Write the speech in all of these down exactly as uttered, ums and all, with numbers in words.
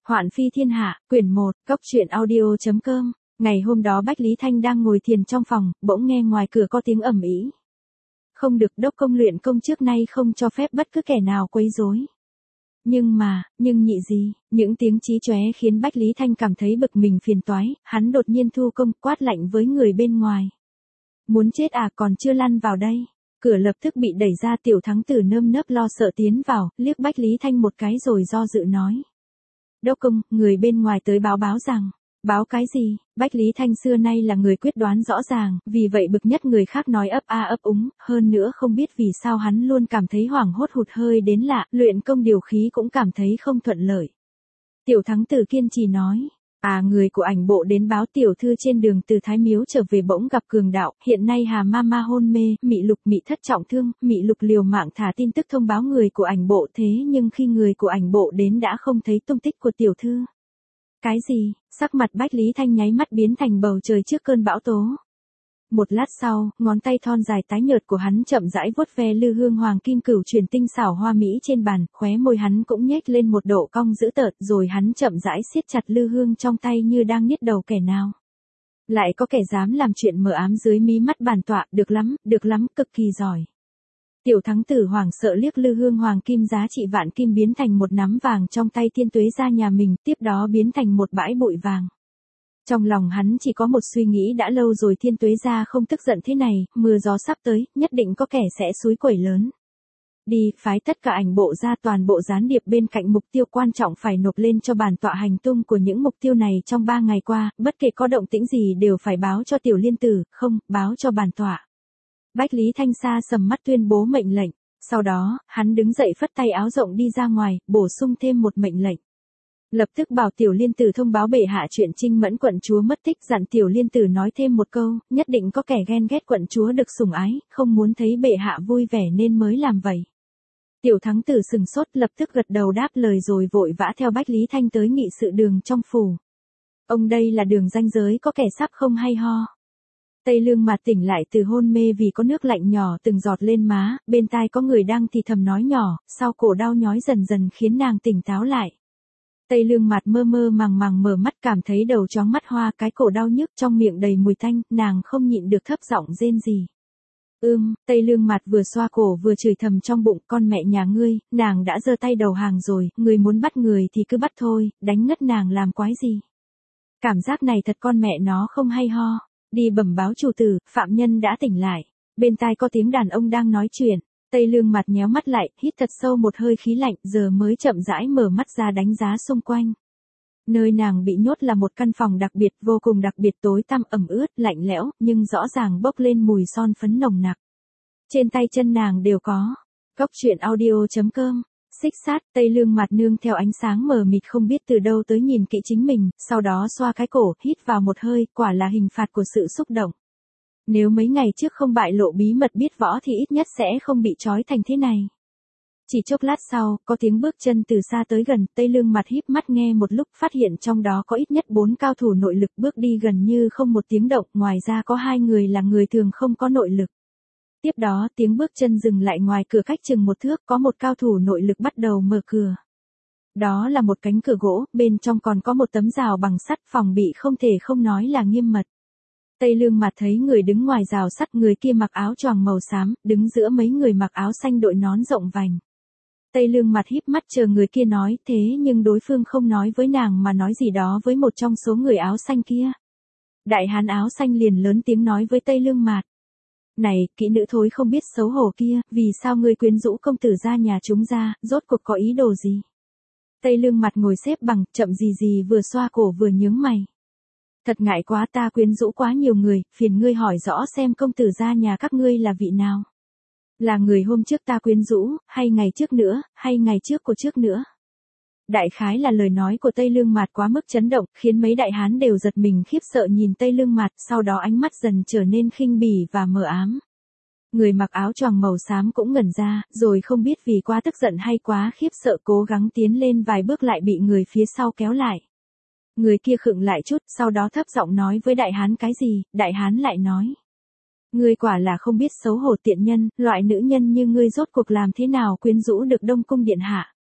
Hoạn phi thiên hạ, quyển một, cốc truyện audio chấm com. Ngày hôm đó Bách Lý Thanh đang ngồi thiền trong phòng, bỗng nghe ngoài cửa có tiếng ầm ĩ. Không được, đốc công luyện công trước nay không cho phép bất cứ kẻ nào quấy rối. Nhưng mà, nhưng nhị gì, những tiếng chí chóe khiến Bách Lý Thanh cảm thấy bực mình phiền toái, hắn đột nhiên thu công quát lạnh với người bên ngoài. Muốn chết à, còn chưa lăn vào đây. Cửa lập tức bị đẩy ra, Tiểu Thắng Tử nơm nớp lo sợ tiến vào, liếc Bách Lý Thanh một cái rồi do dự nói. Đốc công, người bên ngoài tới báo báo rằng. Báo cái gì? Bách Lý Thanh xưa nay là người quyết đoán rõ ràng, vì vậy bực nhất người khác nói ấp a ấp úng, hơn nữa không biết vì sao hắn luôn cảm thấy hoảng hốt hụt hơi đến lạ, luyện công điều khí cũng cảm thấy không thuận lợi. Tiểu Thắng Tử kiên trì nói, à người của ảnh bộ đến báo tiểu thư trên đường từ Thái Miếu trở về bỗng gặp cường đạo, hiện nay Hà Ma Ma hôn mê, Mị Lục Mị Thất trọng thương, Mị Lục liều mạng thả tin tức thông báo người của ảnh bộ, thế nhưng khi người của ảnh bộ đến đã không thấy tung tích của tiểu thư. Cái gì? Sắc mặt Bách Lý Thanh nháy mắt biến thành bầu trời trước cơn bão tố. Một lát sau, ngón tay thon dài tái nhợt của hắn chậm rãi vuốt ve lư hương hoàng kim cửu truyền tinh xảo hoa mỹ trên bàn, khóe môi hắn cũng nhếch lên một độ cong dữ tợn, rồi hắn chậm rãi siết chặt lư hương trong tay như đang niết đầu kẻ nào. Lại có kẻ dám làm chuyện mờ ám dưới mí mắt bản tọa, được lắm, được lắm, cực kỳ giỏi. Tiểu Thắng Tử hoảng sợ liếc lư hương hoàng kim giá trị vạn kim biến thành một nắm vàng trong tay Thiên Tuế gia nhà mình, tiếp đó biến thành một bãi bụi vàng. Trong lòng hắn chỉ có một suy nghĩ đã lâu rồi, Thiên Tuế gia không tức giận thế này, mưa gió sắp tới, nhất định có kẻ sẽ xúi quẩy lớn. Đi, phái tất cả ảnh bộ ra, toàn bộ gián điệp bên cạnh mục tiêu quan trọng phải nộp lên cho bản tọa hành tung của những mục tiêu này trong ba ngày qua, bất kể có động tĩnh gì đều phải báo cho Tiểu Liên Tử, không, báo cho bản tọa. Bách Lý Thanh xa sầm mắt tuyên bố mệnh lệnh, sau đó, hắn đứng dậy phất tay áo rộng đi ra ngoài, bổ sung thêm một mệnh lệnh. Lập tức bảo Tiểu Liên Tử thông báo bệ hạ chuyện Trinh Mẫn quận chúa mất tích, dặn Tiểu Liên Tử nói thêm một câu, nhất định có kẻ ghen ghét quận chúa được sủng ái, không muốn thấy bệ hạ vui vẻ nên mới làm vậy. Tiểu Thắng Tử sừng sốt, lập tức gật đầu đáp lời rồi vội vã theo Bách Lý Thanh tới nghị sự đường trong phủ. Ông đây là đường ranh giới, có kẻ sắp không hay ho. Tây Lương Mạt tỉnh lại từ hôn mê vì có nước lạnh nhỏ từng giọt lên má, bên tai có người đang thì thầm nói nhỏ, sau cổ đau nhói dần dần khiến nàng tỉnh táo lại. Tây Lương Mạt mơ mơ màng màng mở mắt, cảm thấy đầu chóng mắt hoa, cái cổ đau nhức, trong miệng đầy mùi tanh, nàng không nhịn được thấp giọng rên rỉ. Ưm, Tây Lương Mạt vừa xoa cổ vừa chửi thầm trong bụng, con mẹ nhà ngươi, nàng đã giơ tay đầu hàng rồi, người muốn bắt người thì cứ bắt thôi, đánh ngất nàng làm quái gì. Cảm giác này thật con mẹ nó không hay ho. Đi bẩm báo chủ tử, phạm nhân đã tỉnh lại. Bên tai có tiếng đàn ông đang nói chuyện. Tây Lương Mạt nhéo mắt lại, hít thật sâu một hơi khí lạnh, giờ mới chậm rãi mở mắt ra đánh giá xung quanh. Nơi nàng bị nhốt là một căn phòng đặc biệt, vô cùng đặc biệt, tối tăm ẩm ướt, lạnh lẽo, nhưng rõ ràng bốc lên mùi son phấn nồng nặc. Trên tay chân nàng đều có. Cốc truyện audio chấm com. Xích sát, Tây Lương Mạt nương theo ánh sáng mờ mịt không biết từ đâu tới nhìn kỹ chính mình, sau đó xoa cái cổ, hít vào một hơi, quả là hình phạt của sự xúc động. Nếu mấy ngày trước không bại lộ bí mật biết võ thì ít nhất sẽ không bị trói thành thế này. Chỉ chốc lát sau, có tiếng bước chân từ xa tới gần, Tây Lương Mạt híp mắt nghe một lúc, phát hiện trong đó có ít nhất bốn cao thủ nội lực bước đi gần như không một tiếng động, ngoài ra có hai người là người thường không có nội lực. Tiếp đó, tiếng bước chân dừng lại ngoài cửa cách chừng một thước, có một cao thủ nội lực bắt đầu mở cửa. Đó là một cánh cửa gỗ, bên trong còn có một tấm rào bằng sắt, phòng bị không thể không nói là nghiêm mật. Tây Lương Mạt thấy người đứng ngoài rào sắt, người kia mặc áo choàng màu xám, đứng giữa mấy người mặc áo xanh đội nón rộng vành. Tây Lương Mạt híp mắt chờ người kia nói, thế nhưng đối phương không nói với nàng mà nói gì đó với một trong số người áo xanh kia. Đại hán áo xanh liền lớn tiếng nói với Tây Lương Mạt. Này, kỹ nữ thối không biết xấu hổ kia, vì sao ngươi quyến rũ công tử ra nhà chúng ra, rốt cuộc có ý đồ gì? Tây Lương Mạt ngồi xếp bằng, chậm gì gì vừa xoa cổ vừa nhướng mày. Thật ngại quá, ta quyến rũ quá nhiều người, phiền ngươi hỏi rõ xem công tử ra nhà các ngươi là vị nào? Là người hôm trước ta quyến rũ, hay ngày trước nữa, hay ngày trước của trước nữa? Đại khái là lời nói của Tây Lương Mạt quá mức chấn động, khiến mấy đại hán đều giật mình khiếp sợ nhìn Tây Lương Mạt, sau đó ánh mắt dần trở nên khinh bỉ và mờ ám. Người mặc áo choàng màu xám cũng ngẩn ra, rồi không biết vì quá tức giận hay quá khiếp sợ cố gắng tiến lên vài bước lại bị người phía sau kéo lại. Người kia khựng lại chút, sau đó thấp giọng nói với đại hán cái gì, đại hán lại nói. Ngươi quả là không biết xấu hổ tiện nhân, loại nữ nhân như ngươi rốt cuộc làm thế nào quyến rũ được Đông Cung điện hạ.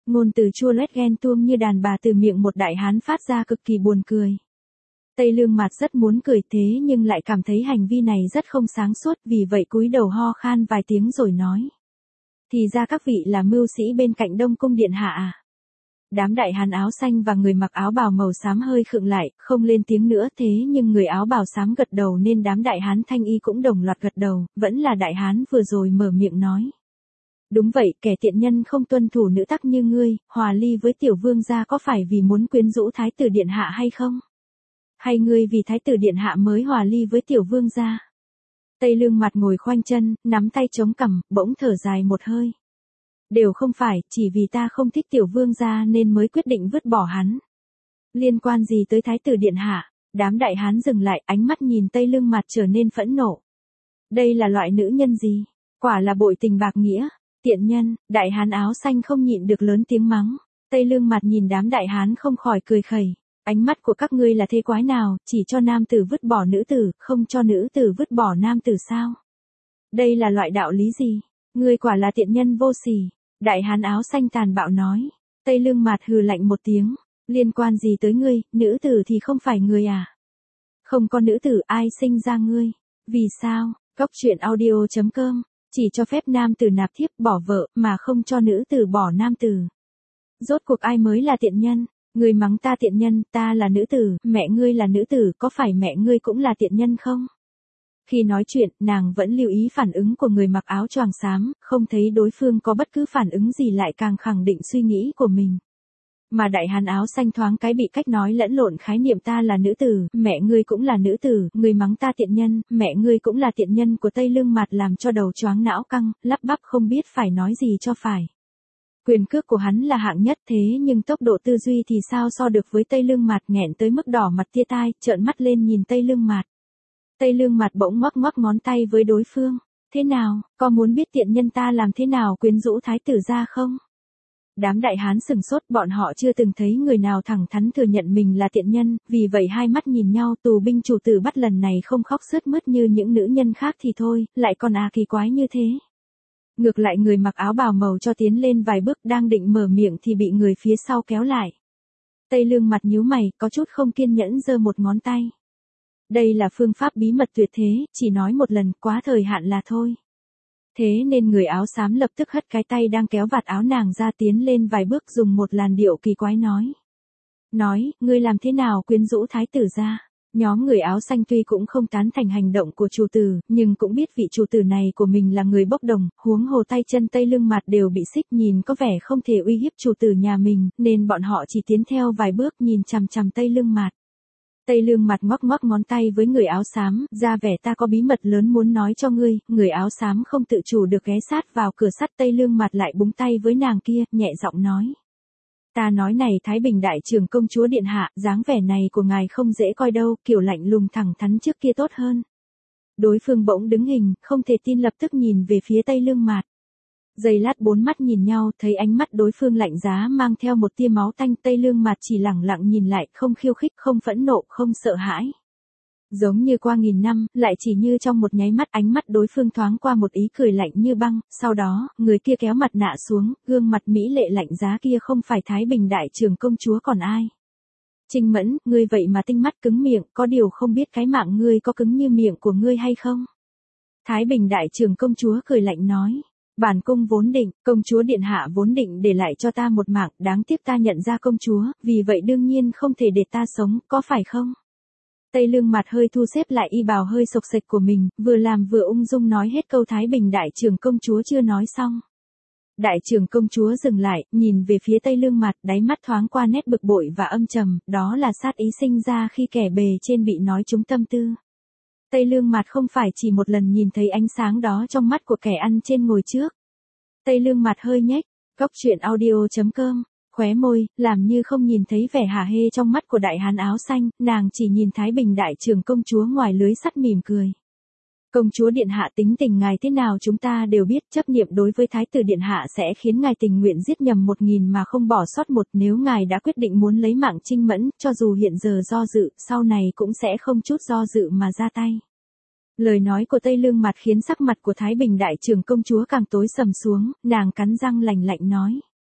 Ngôn từ chua loét ghen tuông như đàn bà từ miệng một đại hán phát ra cực kỳ buồn cười. Tây Lương Mạt rất muốn cười thế nhưng lại cảm thấy hành vi này rất không sáng suốt, vì vậy cúi đầu ho khan vài tiếng rồi nói. Thì ra các vị là mưu sĩ bên cạnh Đông Cung điện hạ à? Đám đại hán áo xanh và người mặc áo bào màu xám hơi khựng lại, không lên tiếng nữa, thế nhưng người áo bào xám gật đầu nên đám đại hán thanh y cũng đồng loạt gật đầu, vẫn là đại hán vừa rồi mở miệng nói. Đúng vậy, kẻ tiện nhân không tuân thủ nữ tắc như ngươi, hòa ly với tiểu vương gia có phải vì muốn quyến rũ thái tử điện hạ hay không? Hay ngươi vì thái tử điện hạ mới hòa ly với tiểu vương gia? Tây Lương Mặt ngồi khoanh chân, nắm tay chống cằm, bỗng thở dài một hơi. Đều không phải, chỉ vì ta không thích tiểu vương gia nên mới quyết định vứt bỏ hắn. Liên quan gì tới thái tử điện hạ? Đám đại hán dừng lại, ánh mắt nhìn Tây Lương Mặt trở nên phẫn nộ. Đây là loại nữ nhân gì? Quả là bội tình bạc nghĩa. Tiện nhân, đại hán áo xanh không nhịn được lớn tiếng mắng. Tây Lương Mặt nhìn đám đại hán không khỏi cười khẩy. Ánh mắt của các ngươi là thế quái nào, chỉ cho nam tử vứt bỏ nữ tử, không cho nữ tử vứt bỏ nam tử sao? Đây là loại đạo lý gì? Ngươi quả là tiện nhân vô sỉ. Đại hán áo xanh tàn bạo nói. Tây Lương Mạt hừ lạnh một tiếng. Liên quan gì tới ngươi, nữ tử thì không phải người à? Không có nữ tử ai sinh ra ngươi? Vì sao? Cóc truyện audio chấm com. Chỉ cho phép nam tử nạp thiếp bỏ vợ mà không cho nữ tử bỏ nam tử. Rốt cuộc ai mới là tiện nhân? Ngươi mắng ta tiện nhân, ta là nữ tử, mẹ ngươi là nữ tử, có phải mẹ ngươi cũng là tiện nhân không? Khi nói chuyện, nàng vẫn lưu ý phản ứng của người mặc áo choàng xám, không thấy đối phương có bất cứ phản ứng gì lại càng khẳng định suy nghĩ của mình. Mà đại hán áo xanh thoáng cái bị cách nói lẫn lộn khái niệm ta là nữ tử, mẹ ngươi cũng là nữ tử, ngươi mắng ta tiện nhân, mẹ ngươi cũng là tiện nhân của Tây Lương Mạt làm cho đầu choáng não căng, lắp bắp không biết phải nói gì cho phải. Quyền cước của hắn là hạng nhất thế nhưng tốc độ tư duy thì sao so được với Tây Lương Mạt, nghẹn tới mức đỏ mặt tia tai, trợn mắt lên nhìn Tây Lương Mạt. Tây Lương Mạt bỗng ngoắc ngoắc ngón tay với đối phương. Thế nào, có muốn biết tiện nhân ta làm thế nào quyến rũ thái tử ra không? Đám đại hán sừng sốt, bọn họ chưa từng thấy người nào thẳng thắn thừa nhận mình là tiện nhân, vì vậy hai mắt nhìn nhau, tù binh chủ tử bắt lần này không khóc sướt mướt như những nữ nhân khác thì thôi, lại còn à kỳ quái như thế. Ngược lại người mặc áo bào màu cho tiến lên vài bước đang định mở miệng thì bị người phía sau kéo lại. Tây Lương Mặt nhíu mày, có chút không kiên nhẫn giơ một ngón tay. Đây là phương pháp bí mật tuyệt thế, chỉ nói một lần, quá thời hạn là thôi. Thế nên người áo xám lập tức hất cái tay đang kéo vạt áo nàng ra tiến lên vài bước dùng một làn điệu kỳ quái nói. Nói, ngươi làm thế nào quyến rũ thái tử ra? Nhóm người áo xanh tuy cũng không tán thành hành động của chủ tử, nhưng cũng biết vị chủ tử này của mình là người bốc đồng, huống hồ tay chân Tây Lương Mặt đều bị xích nhìn có vẻ không thể uy hiếp chủ tử nhà mình, nên bọn họ chỉ tiến theo vài bước nhìn chằm chằm Tây Lương Mặt. Tây Lương Mặt ngoắc ngoắc ngón tay với người áo xám, ra vẻ ta có bí mật lớn muốn nói cho ngươi, người áo xám không tự chủ được ghé sát vào cửa sắt. Tây Lương Mặt lại búng tay với nàng kia, nhẹ giọng nói. Ta nói này Thái Bình đại trưởng công chúa điện hạ, dáng vẻ này của ngài không dễ coi đâu, kiểu lạnh lùng thẳng thắn trước kia tốt hơn. Đối phương bỗng đứng hình, không thể tin lập tức nhìn về phía Tây Lương Mặt. Giây lát bốn mắt nhìn nhau, thấy ánh mắt đối phương lạnh giá mang theo một tia máu tanh. Tây Lương Mặt chỉ lẳng lặng nhìn lại, không khiêu khích, không phẫn nộ, không sợ hãi. Giống như qua nghìn năm, lại chỉ như trong một nháy mắt ánh mắt đối phương thoáng qua một ý cười lạnh như băng, sau đó, người kia kéo mặt nạ xuống, gương mặt mỹ lệ lạnh giá kia không phải Thái Bình đại trưởng công chúa còn ai. Trinh Mẫn, ngươi vậy mà tinh mắt cứng miệng, có điều không biết cái mạng ngươi có cứng như miệng của ngươi hay không? Thái Bình đại trưởng công chúa cười lạnh nói. Bản cung vốn định, công chúa điện hạ vốn định để lại cho ta một mạng, đáng tiếc ta nhận ra công chúa, vì vậy đương nhiên không thể để ta sống, có phải không? Tây Lương Mặt hơi thu xếp lại y bào hơi sộc sạch của mình, vừa làm vừa ung dung nói hết câu Thái Bình đại trưởng công chúa chưa nói xong. Đại trưởng công chúa dừng lại, nhìn về phía Tây Lương Mặt, đáy mắt thoáng qua nét bực bội và âm trầm, đó là sát ý sinh ra khi kẻ bề trên bị nói trúng tâm tư. Tây Lương Mặt không phải chỉ một lần nhìn thấy ánh sáng đó trong mắt của kẻ ăn trên ngồi trước. Tây Lương Mặt hơi nhếch, cóc truyện audio chấm com, khóe môi, làm như không nhìn thấy vẻ hả hê trong mắt của đại hán áo xanh, nàng chỉ nhìn Thái Bình đại trưởng công chúa ngoài lưới sắt mỉm cười. Công chúa điện hạ tính tình ngài thế nào chúng ta đều biết, chấp niệm đối với thái tử điện hạ sẽ khiến ngài tình nguyện giết nhầm một nghìn mà không bỏ sót một, nếu ngài đã quyết định muốn lấy mạng Trinh Mẫn, cho dù hiện giờ do dự, sau này cũng sẽ không chút do dự mà ra tay. Lời nói của Tây Lương Mặt khiến sắc mặt của Thái Bình đại trưởng công chúa càng tối sầm xuống, nàng cắn răng lạnh lạnh nói.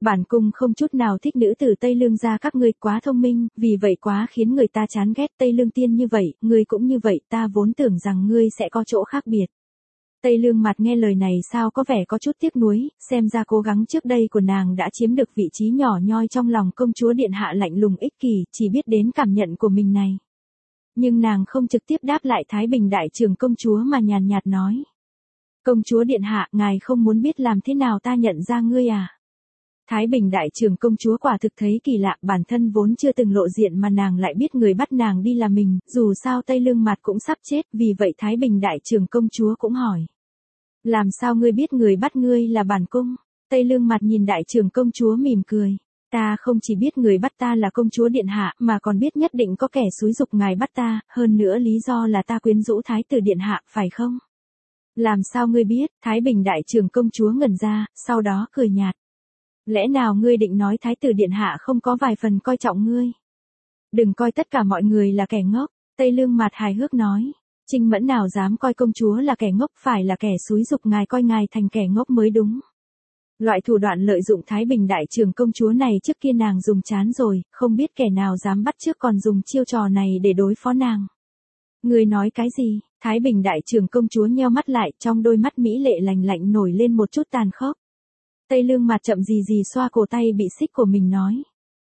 Bản cung không chút nào thích nữ tử Tây Lương gia các ngươi, quá thông minh, vì vậy quá khiến người ta chán ghét. Tây Lương tiên như vậy, ngươi cũng như vậy, ta vốn tưởng rằng ngươi sẽ có chỗ khác biệt. Tây Lương Mặt nghe lời này sao có vẻ có chút tiếc nuối, xem ra cố gắng trước đây của nàng đã chiếm được vị trí nhỏ nhoi trong lòng công chúa điện hạ lạnh lùng ích kỷ, chỉ biết đến cảm nhận của mình này. Nhưng nàng không trực tiếp đáp lại Thái Bình đại trưởng công chúa mà nhàn nhạt nói. Công chúa điện hạ, ngài không muốn biết làm thế nào ta nhận ra ngươi à? Thái Bình đại trưởng công chúa quả thực thấy kỳ lạ, bản thân vốn chưa từng lộ diện mà nàng lại biết người bắt nàng đi là mình, dù sao Tây Lương Mặt cũng sắp chết, vì vậy Thái Bình đại trưởng công chúa cũng hỏi. Làm sao ngươi biết người bắt ngươi là bản cung? Tây Lương Mặt nhìn đại trưởng công chúa mỉm cười. Ta không chỉ biết người bắt ta là công chúa điện hạ, mà còn biết nhất định có kẻ xúi giục ngài bắt ta, hơn nữa lý do là ta quyến rũ thái tử điện hạ, phải không? Làm sao ngươi biết? Thái Bình đại trưởng công chúa ngẩn ra, sau đó cười nhạt. Lẽ nào ngươi định nói thái tử điện hạ không có vài phần coi trọng ngươi? Đừng coi tất cả mọi người là kẻ ngốc, Tây Lương Mặt hài hước nói. Trinh Mẫn nào dám coi công chúa là kẻ ngốc, phải là kẻ xúi giục ngài coi ngài thành kẻ ngốc mới đúng. Loại thủ đoạn lợi dụng Thái Bình đại trưởng công chúa này trước kia nàng dùng chán rồi, không biết kẻ nào dám bắt chước còn dùng chiêu trò này để đối phó nàng. Ngươi nói cái gì? Thái Bình đại trưởng công chúa nheo mắt lại, trong đôi mắt mỹ lệ lạnh lạnh nổi lên một chút tàn khốc. Tây Lương Mặt chậm gì gì xoa cổ tay bị xích của mình nói.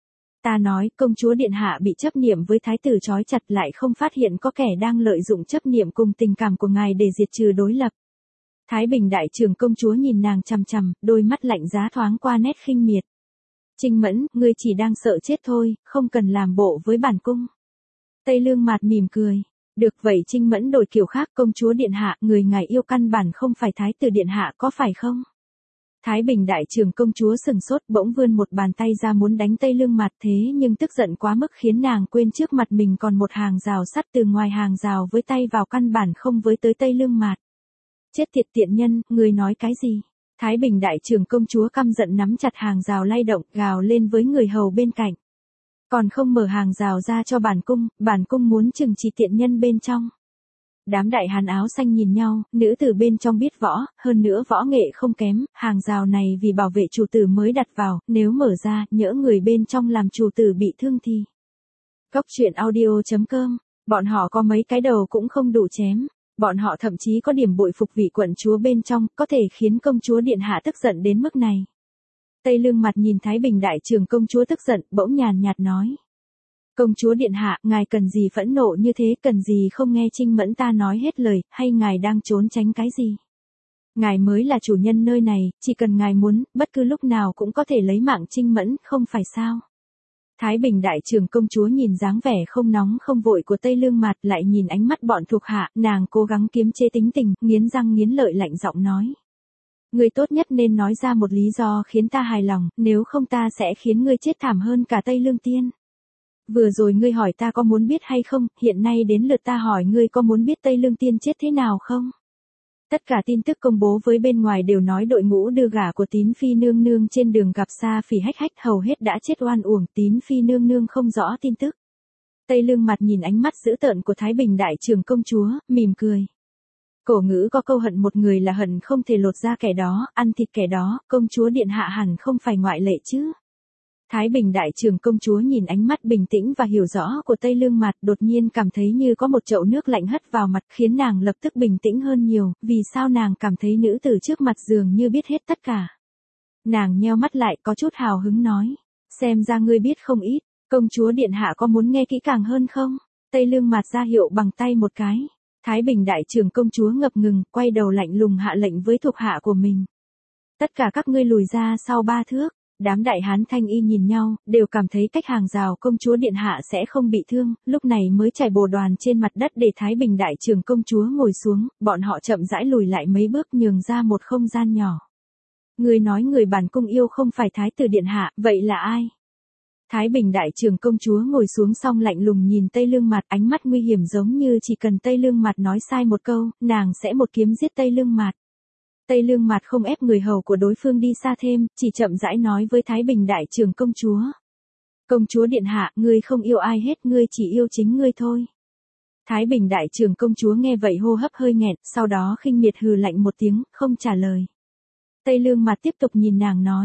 Ta nói, công chúa điện hạ bị chấp niệm với thái tử trói chặt, lại không phát hiện có kẻ đang lợi dụng chấp niệm cùng tình cảm của ngài để diệt trừ đối lập. Thái Bình đại trưởng công chúa nhìn nàng chằm chằm, đôi mắt lạnh giá thoáng qua nét khinh miệt. Trinh Mẫn, ngươi chỉ đang sợ chết thôi, không cần làm bộ với bản cung. Tây Lương Mặt mỉm cười. Được vậy Trinh Mẫn đổi kiểu khác, công chúa điện hạ, người ngài yêu căn bản không phải thái tử điện hạ có phải không? Thái Bình đại trưởng công chúa sừng sốt, bỗng vươn một bàn tay ra muốn đánh Tây Lương Mặt, thế nhưng tức giận quá mức khiến nàng quên trước mặt mình còn một hàng rào sắt, từ ngoài hàng rào với tay vào căn bản không với tới Tây Lương Mặt. Chết tiệt tiện nhân, ngươi nói cái gì? Thái Bình đại trưởng công chúa căm giận nắm chặt hàng rào lay động, gào lên với người hầu bên cạnh. Còn không mở hàng rào ra cho bản cung, bản cung muốn trừng trị tiện nhân bên trong. Đám đại hán áo xanh nhìn nhau, nữ tử bên trong biết võ, hơn nữa võ nghệ không kém, hàng rào này vì bảo vệ chủ tử mới đặt vào, nếu mở ra, nhỡ người bên trong làm chủ tử bị thương thì. Cốc truyện audio chấm com, bọn họ có mấy cái đầu cũng không đủ chém, bọn họ thậm chí có điểm bội phục vị quận chúa bên trong, có thể khiến công chúa điện hạ tức giận đến mức này. Tây Lương Mặt nhìn Thái Bình đại trưởng công chúa tức giận, bỗng nhàn nhạt nói. Công chúa điện hạ, ngài cần gì phẫn nộ như thế, cần gì không nghe Trinh Mẫn ta nói hết lời, hay ngài đang trốn tránh cái gì? Ngài mới là chủ nhân nơi này, chỉ cần ngài muốn, bất cứ lúc nào cũng có thể lấy mạng Trinh Mẫn, không phải sao? Thái Bình đại trưởng công chúa nhìn dáng vẻ không nóng không vội của Tây Lương Mặt, lại nhìn ánh mắt bọn thuộc hạ, nàng cố gắng kiềm chế tính tình, nghiến răng nghiến lợi lạnh giọng nói. Ngươi tốt nhất nên nói ra một lý do khiến ta hài lòng, nếu không ta sẽ khiến ngươi chết thảm hơn cả Tây Lương tiên. Vừa rồi ngươi hỏi ta có muốn biết hay không, hiện nay đến lượt ta hỏi ngươi có muốn biết Tây Lương tiên chết thế nào không? Tất cả tin tức công bố với bên ngoài đều nói đội ngũ đưa gả của Tín Phi nương nương trên đường gặp Sa Phỉ hách hách hầu hết đã chết oan uổng, Tín Phi nương nương không rõ tin tức. Tây Lương Mặt nhìn ánh mắt dữ tợn của Thái Bình đại trưởng công chúa, mỉm cười. Cổ ngữ có câu hận một người là hận không thể lột ra kẻ đó, ăn thịt kẻ đó, công chúa điện hạ hẳn không phải ngoại lệ chứ. Thái Bình đại trưởng công chúa nhìn ánh mắt bình tĩnh và hiểu rõ của Tây Lương Mặt, đột nhiên cảm thấy như có một chậu nước lạnh hất vào mặt, khiến nàng lập tức bình tĩnh hơn nhiều, vì sao nàng cảm thấy nữ tử trước mặt dường như biết hết tất cả. Nàng nheo mắt lại có chút hào hứng nói, xem ra ngươi biết không ít, công chúa điện hạ có muốn nghe kỹ càng hơn không? Tây Lương Mặt ra hiệu bằng tay một cái. Thái Bình đại trưởng công chúa ngập ngừng, quay đầu lạnh lùng hạ lệnh với thuộc hạ của mình. Tất cả các ngươi lùi ra sau ba thước. Đám đại hán thanh y nhìn nhau, đều cảm thấy cách hàng rào công chúa điện hạ sẽ không bị thương, lúc này mới trải bồ đoàn trên mặt đất để Thái Bình đại trưởng công chúa ngồi xuống, bọn họ chậm rãi lùi lại mấy bước nhường ra một không gian nhỏ. Người nói người bản cung yêu không phải thái tử điện hạ, vậy là ai? Thái Bình đại trưởng công chúa ngồi xuống xong lạnh lùng nhìn Tây Lương Mặt, ánh mắt nguy hiểm giống như chỉ cần Tây Lương Mặt nói sai một câu, nàng sẽ một kiếm giết Tây Lương Mặt. Tây Lương Mặt không ép người hầu của đối phương đi xa thêm, chỉ chậm rãi nói với Thái Bình đại trưởng công chúa. Công chúa điện hạ, ngươi không yêu ai hết, ngươi chỉ yêu chính ngươi thôi. Thái Bình đại trưởng công chúa nghe vậy hô hấp hơi nghẹn, sau đó khinh miệt hừ lạnh một tiếng, không trả lời. Tây Lương Mặt tiếp tục nhìn nàng nói.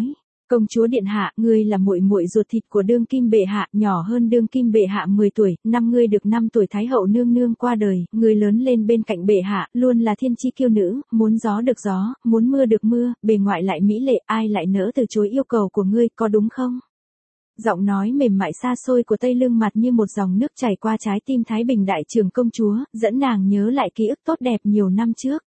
Công chúa điện hạ, ngươi là muội muội ruột thịt của đương kim bệ hạ, nhỏ hơn đương kim bệ hạ mười tuổi, năm ngươi được năm tuổi thái hậu nương nương qua đời, ngươi lớn lên bên cạnh bệ hạ, luôn là thiên chi kiêu nữ, muốn gió được gió, muốn mưa được mưa, bề ngoại lại mỹ lệ, ai lại nỡ từ chối yêu cầu của ngươi, có đúng không? Giọng nói mềm mại xa xôi của Tây Lương Mặt như một dòng nước chảy qua trái tim Thái Bình đại trưởng công chúa, dẫn nàng nhớ lại ký ức tốt đẹp nhiều năm trước.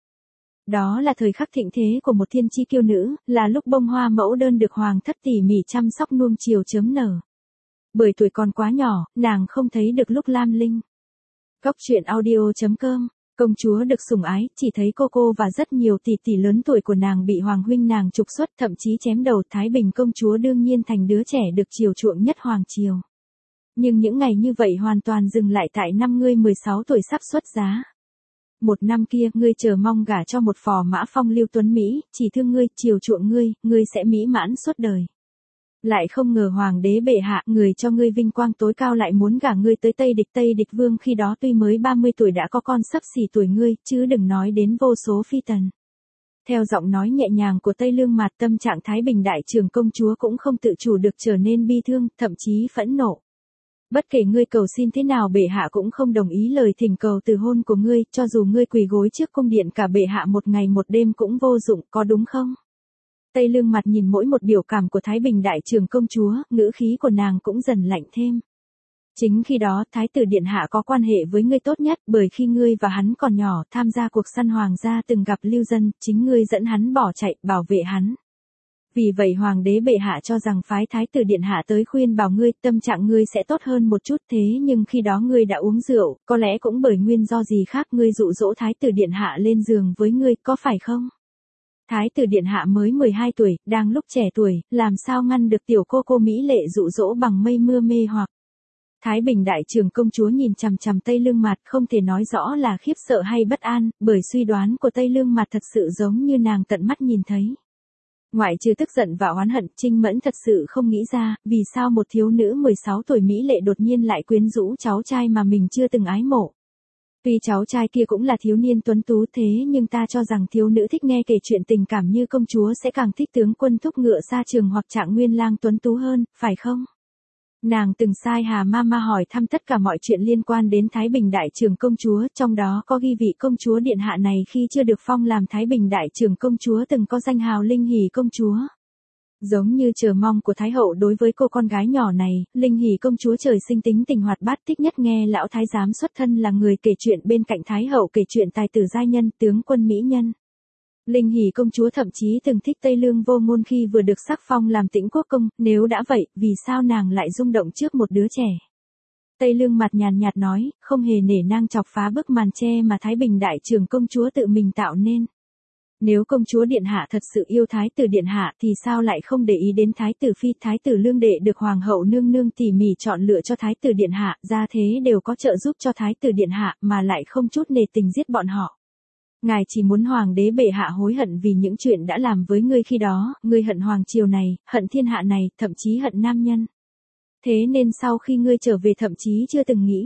Đó là thời khắc thịnh thế của một thiên chi kiêu nữ, là lúc bông hoa mẫu đơn được hoàng thất tỉ mỉ chăm sóc nuông chiều chớm nở. Bởi tuổi còn quá nhỏ, nàng không thấy được lúc lam linh. Góc truyện audio chấm com, công chúa được sủng ái, chỉ thấy cô cô và rất nhiều tỷ tỷ lớn tuổi của nàng bị hoàng huynh nàng trục xuất, thậm chí chém đầu. Thái Bình công chúa đương nhiên thành đứa trẻ được chiều chuộng nhất hoàng triều. Nhưng những ngày như vậy hoàn toàn dừng lại tại năm ngươi mười sáu tuổi sắp xuất giá. Một năm kia, ngươi chờ mong gả cho một phò mã phong lưu tuấn Mỹ, chỉ thương ngươi, chiều chuộng ngươi, ngươi sẽ mỹ mãn suốt đời. Lại không ngờ hoàng đế bệ hạ, người cho ngươi vinh quang tối cao lại muốn gả ngươi tới Tây địch Tây địch vương khi đó tuy mới ba mươi tuổi đã có con sắp xỉ tuổi ngươi, chứ đừng nói đến vô số phi tần. Theo giọng nói nhẹ nhàng của Tây Lương Mạt, tâm trạng Thái Bình đại trưởng công chúa cũng không tự chủ được trở nên bi thương, thậm chí phẫn nộ. Bất kể ngươi cầu xin thế nào bệ hạ cũng không đồng ý lời thỉnh cầu từ hôn của ngươi, cho dù ngươi quỳ gối trước cung điện cả bệ hạ một ngày một đêm cũng vô dụng, có đúng không? Tây Lương Mặt nhìn mỗi một biểu cảm của Thái Bình đại trưởng công chúa, ngữ khí của nàng cũng dần lạnh thêm. Chính khi đó, Thái tử điện hạ có quan hệ với ngươi tốt nhất, bởi khi ngươi và hắn còn nhỏ, tham gia cuộc săn hoàng gia từng gặp lưu dân, chính ngươi dẫn hắn bỏ chạy, bảo vệ hắn. Vì vậy hoàng đế bệ hạ cho rằng phái thái tử điện hạ tới khuyên bảo ngươi, tâm trạng ngươi sẽ tốt hơn một chút, thế nhưng khi đó ngươi đã uống rượu, có lẽ cũng bởi nguyên do gì khác ngươi dụ dỗ thái tử điện hạ lên giường với ngươi, có phải không? Thái tử điện hạ mới mười hai tuổi, đang lúc trẻ tuổi, làm sao ngăn được tiểu cô cô mỹ lệ dụ dỗ bằng mây mưa mê hoặc. Thái Bình đại trưởng công chúa nhìn chằm chằm Tây Lương Mặt, không thể nói rõ là khiếp sợ hay bất an, bởi suy đoán của Tây Lương Mặt thật sự giống như nàng tận mắt nhìn thấy. Ngoại trừ tức giận và oán hận, Trinh Mẫn thật sự không nghĩ ra, vì sao một thiếu nữ mười sáu tuổi mỹ lệ đột nhiên lại quyến rũ cháu trai mà mình chưa từng ái mộ. Tuy cháu trai kia cũng là thiếu niên tuấn tú thế nhưng ta cho rằng thiếu nữ thích nghe kể chuyện tình cảm như công chúa sẽ càng thích tướng quân thúc ngựa xa trường hoặc Trạng Nguyên lang tuấn tú hơn, phải không? Nàng từng sai Hà Mama hỏi thăm tất cả mọi chuyện liên quan đến Thái Bình đại trưởng công chúa, trong đó có ghi vị công chúa điện hạ này khi chưa được phong làm Thái Bình đại trưởng công chúa từng có danh hào Linh Hỷ công chúa. Giống như chờ mong của Thái hậu đối với cô con gái nhỏ này, Linh Hỷ công chúa trời sinh tính tình hoạt bát, thích nhất nghe lão thái giám xuất thân là người kể chuyện bên cạnh Thái hậu kể chuyện tài tử giai nhân, tướng quân mỹ nhân. Linh Hỷ công chúa thậm chí từng thích Tây Lương Vô Ngôn khi vừa được sắc phong làm Tĩnh Quốc công, nếu đã vậy, vì sao nàng lại rung động trước một đứa trẻ? Tây Lương Mặt nhàn nhạt nói, không hề nể nang chọc phá bức màn che mà Thái Bình đại trưởng công chúa tự mình tạo nên. Nếu công chúa điện hạ thật sự yêu thái tử điện hạ thì sao lại không để ý đến thái tử phi, thái tử lương đệ được hoàng hậu nương nương tỉ mỉ chọn lựa cho thái tử điện hạ, ra thế đều có trợ giúp cho thái tử điện hạ mà lại không chút nề tình giết bọn họ. Ngài chỉ muốn hoàng đế bệ hạ hối hận vì những chuyện đã làm với ngươi khi đó, ngươi hận hoàng triều này, hận thiên hạ này, thậm chí hận nam nhân. Thế nên sau khi ngươi trở về thậm chí chưa từng nghĩ.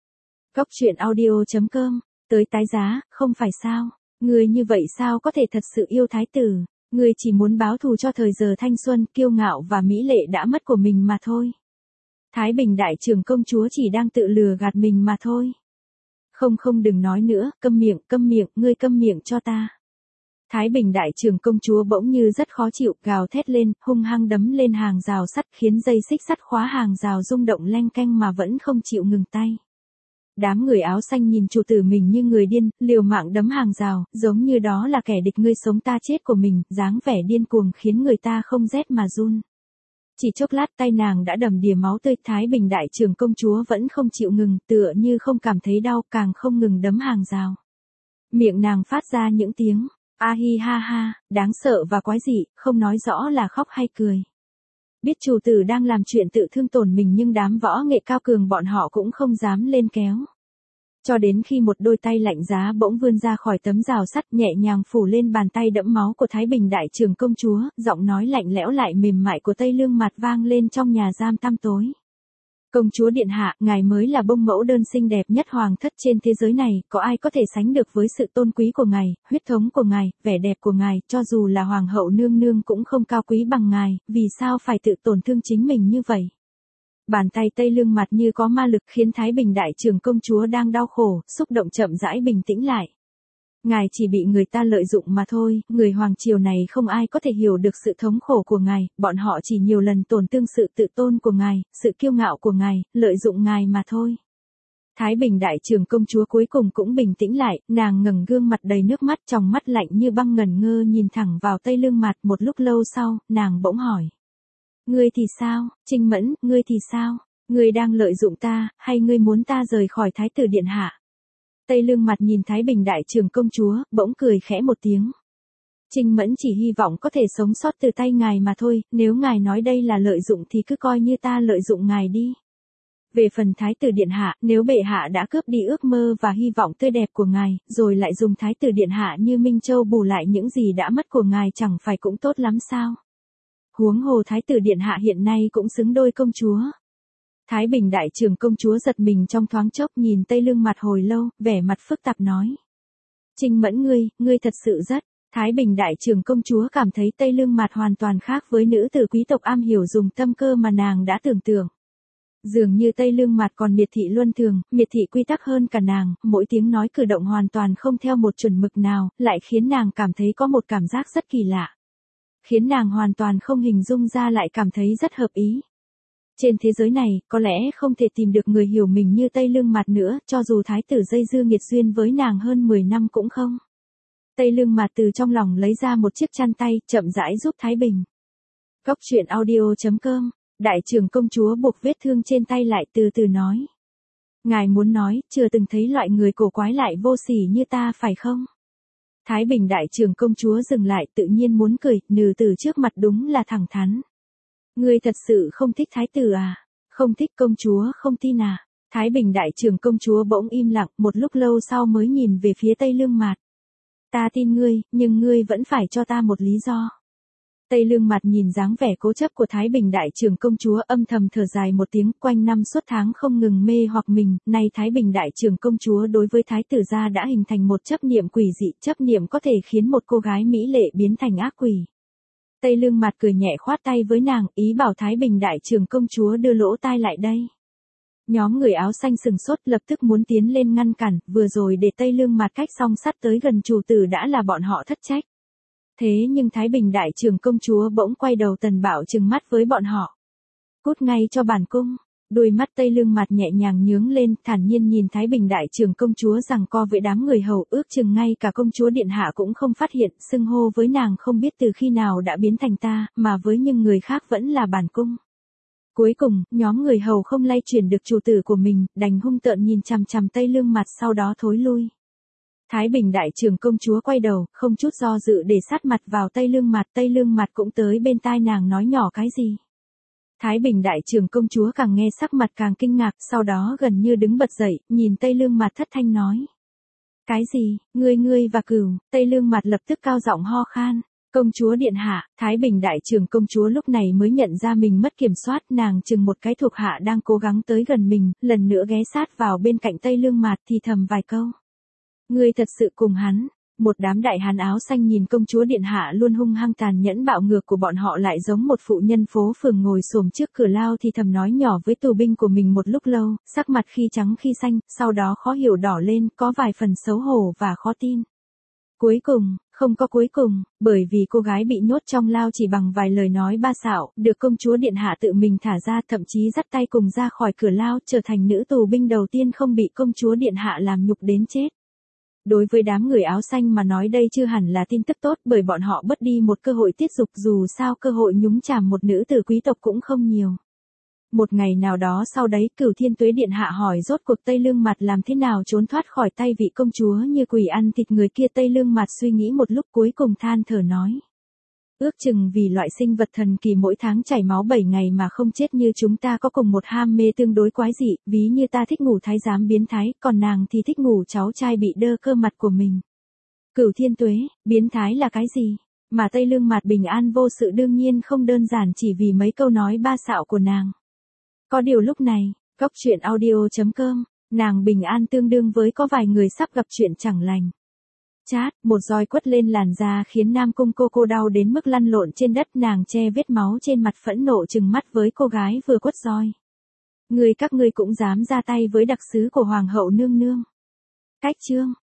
Góc truyện audio chấm com, tới tái giá, không phải sao? Ngươi như vậy sao có thể thật sự yêu thái tử? Ngươi chỉ muốn báo thù cho thời giờ thanh xuân, kiêu ngạo và mỹ lệ đã mất của mình mà thôi. Thái Bình đại trưởng công chúa chỉ đang tự lừa gạt mình mà thôi. Không không đừng nói nữa, câm miệng, câm miệng, ngươi câm miệng cho ta. Thái Bình đại trưởng công chúa bỗng như rất khó chịu, gào thét lên, hung hăng đấm lên hàng rào sắt khiến dây xích sắt khóa hàng rào rung động leng keng mà vẫn không chịu ngừng tay. Đám người áo xanh nhìn chủ tử mình như người điên, liều mạng đấm hàng rào, giống như đó là kẻ địch ngươi sống ta chết của mình, dáng vẻ điên cuồng khiến người ta không rét mà run. Chỉ chốc lát tay nàng đã đầm đìa máu tươi, Thái Bình đại trưởng công chúa vẫn không chịu ngừng, tựa như không cảm thấy đau, càng không ngừng đấm hàng rào. Miệng nàng phát ra những tiếng, a hi ha ha, đáng sợ và quái dị, không nói rõ là khóc hay cười. Biết chủ tử đang làm chuyện tự thương tổn mình nhưng đám võ nghệ cao cường bọn họ cũng không dám lên kéo. Cho đến khi một đôi tay lạnh giá bỗng vươn ra khỏi tấm rào sắt nhẹ nhàng phủ lên bàn tay đẫm máu của Thái Bình đại trưởng công chúa, giọng nói lạnh lẽo lại mềm mại của Tây Lương Mặt vang lên trong nhà giam tăm tối. Công chúa điện hạ, ngài mới là bông mẫu đơn xinh đẹp nhất hoàng thất trên thế giới này, có ai có thể sánh được với sự tôn quý của ngài, huyết thống của ngài, vẻ đẹp của ngài, cho dù là hoàng hậu nương nương cũng không cao quý bằng ngài, vì sao phải tự tổn thương chính mình như vậy? Bàn tay Tây Lương mặt như có ma lực khiến Thái Bình đại trưởng công chúa đang đau khổ, xúc động chậm rãi bình tĩnh lại. Ngài chỉ bị người ta lợi dụng mà thôi, người hoàng triều này không ai có thể hiểu được sự thống khổ của ngài, bọn họ chỉ nhiều lần tổn thương sự tự tôn của ngài, sự kiêu ngạo của ngài, lợi dụng ngài mà thôi. Thái Bình đại trưởng công chúa cuối cùng cũng bình tĩnh lại, nàng ngẩng gương mặt đầy nước mắt, tròng mắt lạnh như băng ngẩn ngơ nhìn thẳng vào Tây Lương mặt. Một lúc lâu sau, nàng bỗng hỏi. Ngươi thì sao, Trinh Mẫn, ngươi thì sao? Ngươi đang lợi dụng ta, hay ngươi muốn ta rời khỏi Thái tử điện hạ? Tây Lương mặt nhìn Thái Bình đại trưởng công chúa, bỗng cười khẽ một tiếng. Trinh Mẫn chỉ hy vọng có thể sống sót từ tay ngài mà thôi, nếu ngài nói đây là lợi dụng thì cứ coi như ta lợi dụng ngài đi. Về phần Thái tử điện hạ, nếu bệ hạ đã cướp đi ước mơ và hy vọng tươi đẹp của ngài, rồi lại dùng Thái tử điện hạ như Minh Châu bù lại những gì đã mất của ngài chẳng phải cũng tốt lắm sao? Huống hồ Thái tử điện hạ hiện nay cũng xứng đôi công chúa. Thái Bình đại trưởng công chúa giật mình trong thoáng chốc nhìn Tây Lương mặt hồi lâu, vẻ mặt phức tạp nói. Trinh Mẫn ngươi, ngươi thật sự rất. Thái Bình đại trưởng công chúa cảm thấy Tây Lương mặt hoàn toàn khác với nữ tử quý tộc am hiểu dùng tâm cơ mà nàng đã tưởng tượng. Dường như Tây Lương mặt còn miệt thị luân thường, miệt thị quy tắc hơn cả nàng, mỗi tiếng nói cử động hoàn toàn không theo một chuẩn mực nào, lại khiến nàng cảm thấy có một cảm giác rất kỳ lạ. Khiến nàng hoàn toàn không hình dung ra lại cảm thấy rất hợp ý. Trên thế giới này, có lẽ không thể tìm được người hiểu mình như Tây Lương mặt nữa, cho dù thái tử dây dưa nghiệt duyên với nàng hơn mười năm cũng không. Tây Lương mặt từ trong lòng lấy ra một chiếc chăn tay, chậm rãi giúp Thái Bình. Góc truyện audio chấm com, đại trưởng công chúa buộc vết thương trên tay lại từ từ nói. Ngài muốn nói, chưa từng thấy loại người cổ quái lại vô sỉ như ta phải không? Thái Bình đại trưởng công chúa dừng lại tự nhiên muốn cười, nừ từ trước mặt đúng là thẳng thắn. Ngươi thật sự không thích thái tử à? Không thích công chúa không tin à? Thái Bình đại trưởng công chúa bỗng im lặng, một lúc lâu sau mới nhìn về phía Tây Lương mặt. Ta tin ngươi, nhưng ngươi vẫn phải cho ta một lý do. Tây Lương mặt nhìn dáng vẻ cố chấp của Thái Bình đại trưởng công chúa âm thầm thở dài một tiếng, quanh năm suốt tháng không ngừng mê hoặc mình, nay Thái Bình đại trưởng công chúa đối với thái tử gia đã hình thành một chấp niệm quỷ dị, chấp niệm có thể khiến một cô gái mỹ lệ biến thành ác quỷ. Tây Lương mặt cười nhẹ khoát tay với nàng, ý bảo Thái Bình đại trưởng công chúa đưa lỗ tai lại đây. Nhóm người áo xanh sừng sốt lập tức muốn tiến lên ngăn cản, vừa rồi để Tây Lương mặt cách song sắt tới gần chủ tử đã là bọn họ thất trách. Thế nhưng Thái Bình đại trưởng công chúa bỗng quay đầu tần bạo trừng mắt với bọn họ. Cút ngay cho bản cung. Đôi mắt Tây Lương mặt nhẹ nhàng nhướng lên, thản nhiên nhìn Thái Bình đại trưởng công chúa giằng co với đám người hầu, ước chừng ngay cả công chúa điện hạ cũng không phát hiện, xưng hô với nàng không biết từ khi nào đã biến thành ta, mà với những người khác vẫn là bản cung. Cuối cùng, nhóm người hầu không lay chuyển được chủ tử của mình, đành hung tợn nhìn chằm chằm Tây Lương mặt sau đó thối lui. Thái Bình đại trưởng công chúa quay đầu, không chút do dự để sát mặt vào Tây Lương mặt, Tây Lương mặt cũng tới bên tai nàng nói nhỏ cái gì. Thái Bình đại trưởng công chúa càng nghe sắc mặt càng kinh ngạc, sau đó gần như đứng bật dậy, nhìn Tây Lương mặt thất thanh nói. Cái gì, ngươi ngươi và cửu, Tây Lương mặt lập tức cao giọng ho khan. Công chúa điện hạ, Thái Bình đại trưởng công chúa lúc này mới nhận ra mình mất kiểm soát, nàng chừng một cái thuộc hạ đang cố gắng tới gần mình, lần nữa ghé sát vào bên cạnh Tây Lương mặt thì thầm vài câu. Ngươi thật sự cùng hắn. Một đám đại hán áo xanh nhìn công chúa điện hạ luôn hung hăng tàn nhẫn bạo ngược của bọn họ lại giống một phụ nhân phố phường ngồi xổm trước cửa lao thì thầm nói nhỏ với tù binh của mình một lúc lâu, sắc mặt khi trắng khi xanh, sau đó khó hiểu đỏ lên, có vài phần xấu hổ và khó tin. Cuối cùng, không có cuối cùng, bởi vì cô gái bị nhốt trong lao chỉ bằng vài lời nói ba xạo, được công chúa điện hạ tự mình thả ra, thậm chí dắt tay cùng ra khỏi cửa lao, trở thành nữ tù binh đầu tiên không bị công chúa điện hạ làm nhục đến chết. Đối với đám người áo xanh mà nói đây chưa hẳn là tin tức tốt, bởi bọn họ bớt đi một cơ hội tiết dục, dù sao cơ hội nhúng chàm một nữ tử quý tộc cũng không nhiều. Một ngày nào đó sau đấy, Cửu Thiên Tuế điện hạ hỏi rốt cuộc Tây Lương mặt làm thế nào trốn thoát khỏi tay vị công chúa như quỷ ăn thịt người kia. Tây Lương mặt suy nghĩ một lúc cuối cùng than thở nói. Ước chừng vì loại sinh vật thần kỳ mỗi tháng chảy máu bảy ngày mà không chết như chúng ta có cùng một ham mê tương đối quái dị, ví như ta thích ngủ thái giám biến thái, còn nàng thì thích ngủ cháu trai bị đơ cơ mặt của mình. Cửu Thiên Tuế, biến thái là cái gì? Mà Tây Lương mặt bình an vô sự đương nhiên không đơn giản chỉ vì mấy câu nói ba xạo của nàng. Có điều lúc này, Cốc truyện audio chấm com, nàng bình an tương đương với có vài người sắp gặp chuyện chẳng lành. Chát, một roi quất lên làn da khiến Nam Cung cô cô đau đến mức lăn lộn trên đất, nàng che vết máu trên mặt phẫn nộ trừng mắt với cô gái vừa quất roi. Người các ngươi cũng dám ra tay với đặc sứ của Hoàng hậu nương nương. Cách chương